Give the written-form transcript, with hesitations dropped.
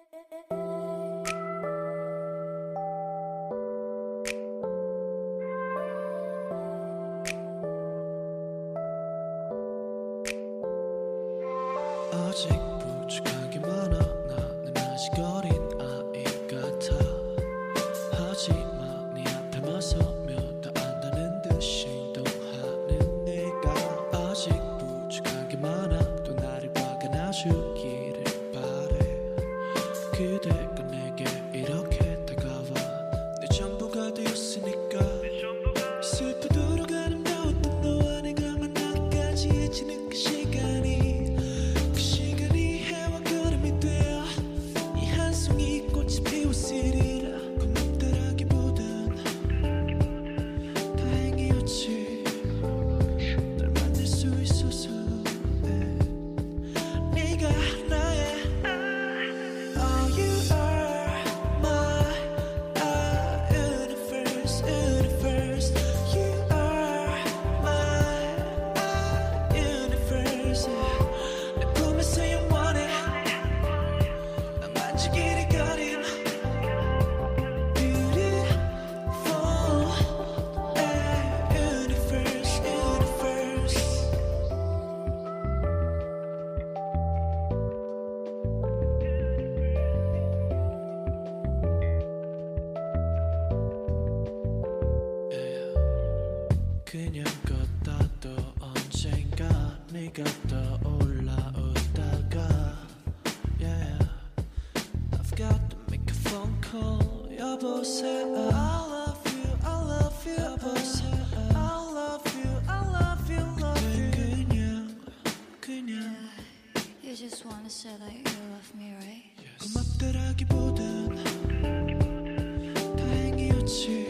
아직 부족한 게 많아. 나는 아직 어린 아이 같아. 하지만 네 앞에만 서면 다 안다는 듯이 행동하는 내가 아직 부족한 게 많아. 또 나를 박아놔주기를 바래. 그대가 내게 이렇게 다가와 내 전부가 되었으니까. 슬프도록 아름다웠던 너와 내가 만나기까지 해지는 그 시간이 해와 그림이 되어 이 한 송이 꽃이 피웠으리라. 고맙다라기보단 다행이었지. 널 만날 수 있어서. 네가 나의 Oh you are my universe, universe. You are my universe. 내 품에서 영원해 난 만지기를 거린 Beautiful universe, universe. Yeah. 그냥 걷다 또 언젠가 네가 떠올라오다가 Yeah, I've got to make a phone call. 여보세요. I love you, I love you. 여보세요. I love you, I love you, love you. 그냥 You just wanna say that you love me, right? 고맙다라기보단 다행이었지.